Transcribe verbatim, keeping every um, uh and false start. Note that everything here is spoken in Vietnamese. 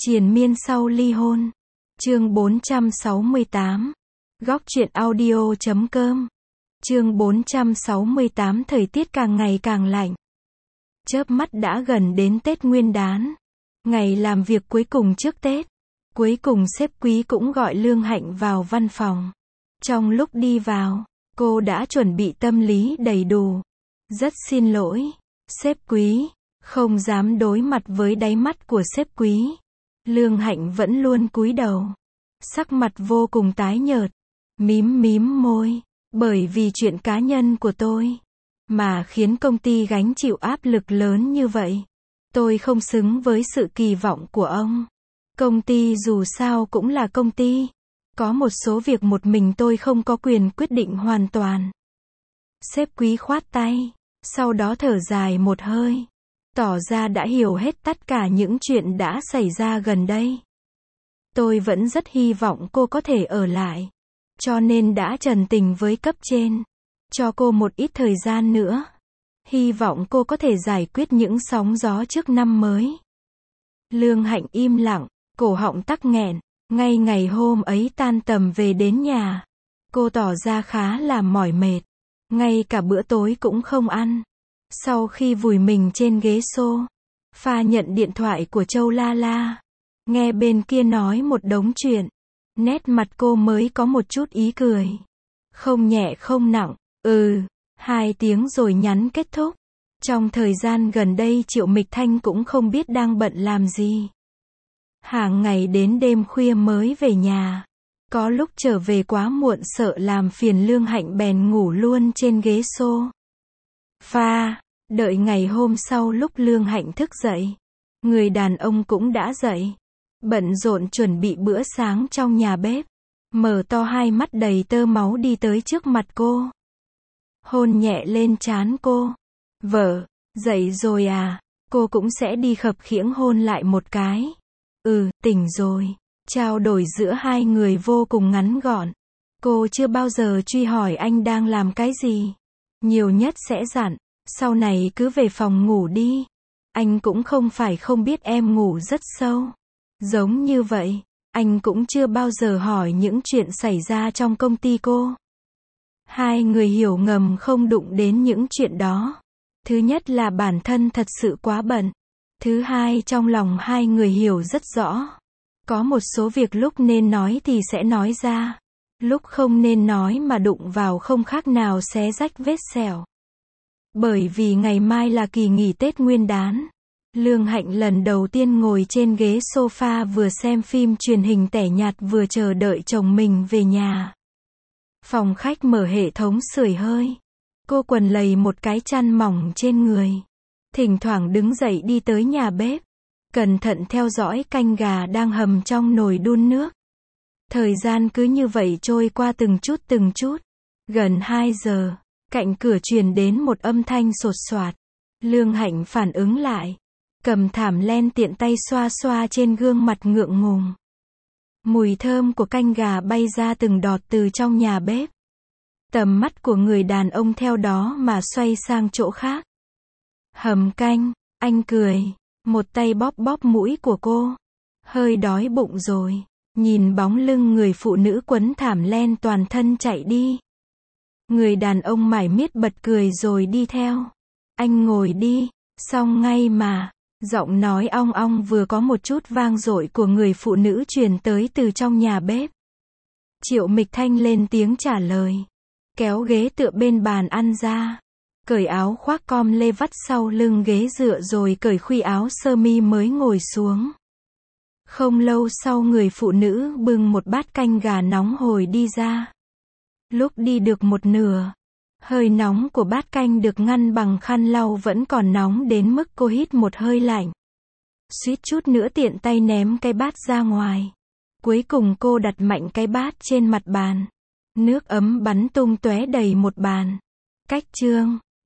Triền miên sau ly hôn. Chương bốn trăm sáu mươi tám. Góc truyện audio chấm com. Chương bốn trăm sáu mươi tám. Thời tiết càng ngày càng lạnh. Chớp mắt đã gần đến Tết Nguyên đán. Ngày làm việc cuối cùng trước Tết. Cuối cùng sếp Quý cũng gọi Lương Hạnh vào văn phòng. Trong lúc đi vào, cô đã chuẩn bị tâm lý đầy đủ. Rất xin lỗi, sếp Quý. Không dám đối mặt với đáy mắt của sếp Quý. Lương Hạnh vẫn luôn cúi đầu. Sắc mặt vô cùng tái nhợt. Mím mím môi. Bởi vì chuyện cá nhân của tôi. Mà khiến công ty gánh chịu áp lực lớn như vậy. Tôi không xứng với sự kỳ vọng của ông. Công ty dù sao cũng là công ty. Có một số việc một mình tôi không có quyền quyết định hoàn toàn. Sếp Quý khoát tay. Sau đó thở dài một hơi. Tỏ ra đã hiểu hết tất cả những chuyện đã xảy ra gần đây. Tôi vẫn rất hy vọng cô có thể ở lại. Cho nên đã trần tình với cấp trên. Cho cô một ít thời gian nữa. Hy vọng cô có thể giải quyết những sóng gió trước năm mới. Lương Hạnh im lặng, cổ họng tắc nghẹn. Ngay ngày hôm ấy tan tầm về đến nhà. Cô tỏ ra khá là mỏi mệt. Ngay cả bữa tối cũng không ăn. Sau khi vùi mình trên ghế xô, pha nhận điện thoại của Châu La La. Nghe bên kia nói một đống chuyện. Nét mặt cô mới có một chút ý cười. Không nhẹ không nặng, ừ, hai tiếng rồi nhắn kết thúc. Trong thời gian gần đây Triệu Mịch Thanh cũng không biết đang bận làm gì. Hàng ngày đến đêm khuya mới về nhà. Có lúc trở về quá muộn sợ làm phiền Lương Hạnh bèn ngủ luôn trên ghế xô. Pha, đợi ngày hôm sau lúc Lương Hạnh thức dậy. Người đàn ông cũng đã dậy. Bận rộn chuẩn bị bữa sáng trong nhà bếp. Mở to hai mắt đầy tơ máu đi tới trước mặt cô. Hôn nhẹ lên trán cô. Vợ, dậy rồi à? Cô cũng sẽ đi khập khiễng hôn lại một cái. Ừ, tỉnh rồi. Trao đổi giữa hai người vô cùng ngắn gọn. Cô chưa bao giờ truy hỏi anh đang làm cái gì. Nhiều nhất sẽ dặn, sau này cứ về phòng ngủ đi. Anh cũng không phải không biết em ngủ rất sâu. Giống như vậy, anh cũng chưa bao giờ hỏi những chuyện xảy ra trong công ty cô. Hai người hiểu ngầm không đụng đến những chuyện đó. Thứ nhất là bản thân thật sự quá bận. Thứ hai trong lòng hai người hiểu rất rõ. Có một số việc lúc nên nói thì sẽ nói ra. Lúc không nên nói mà đụng vào không khác nào xé rách vết sẹo. Bởi vì ngày mai là kỳ nghỉ Tết Nguyên đán. Lương Hạnh lần đầu tiên ngồi trên ghế sofa vừa xem phim truyền hình tẻ nhạt vừa chờ đợi chồng mình về nhà. Phòng khách mở hệ thống sưởi hơi. Cô quần lầy một cái chăn mỏng trên người. Thỉnh thoảng đứng dậy đi tới nhà bếp. Cẩn thận theo dõi canh gà đang hầm trong nồi đun nước. Thời gian cứ như vậy trôi qua từng chút từng chút. Gần hai giờ, cạnh cửa truyền đến một âm thanh sột soạt. Lương Hạnh phản ứng lại. Cầm thảm len tiện tay xoa xoa trên gương mặt ngượng ngùng. Mùi thơm của canh gà bay ra từng đọt từ trong nhà bếp. Tầm mắt của người đàn ông theo đó mà xoay sang chỗ khác. Hầm canh, anh cười. Một tay bóp bóp mũi của cô. Hơi đói bụng rồi. Nhìn bóng lưng người phụ nữ quấn thảm len toàn thân chạy đi. Người đàn ông mải miết bật cười rồi đi theo. Anh ngồi đi, xong ngay mà. Giọng nói ong ong vừa có một chút vang dội của người phụ nữ truyền tới từ trong nhà bếp. Triệu Mịch Thanh lên tiếng trả lời. Kéo ghế tựa bên bàn ăn ra. Cởi áo khoác com lê vắt sau lưng ghế dựa rồi cởi khuy áo sơ mi mới ngồi xuống. Không lâu sau người phụ nữ bưng một bát canh gà nóng hổi đi ra. Lúc đi được một nửa, hơi nóng của bát canh được ngăn bằng khăn lau vẫn còn nóng đến mức cô hít một hơi lạnh. Suýt chút nữa tiện tay ném cái bát ra ngoài. Cuối cùng cô đặt mạnh cái bát trên mặt bàn. Nước ấm bắn tung tóe đầy một bàn. Cách chương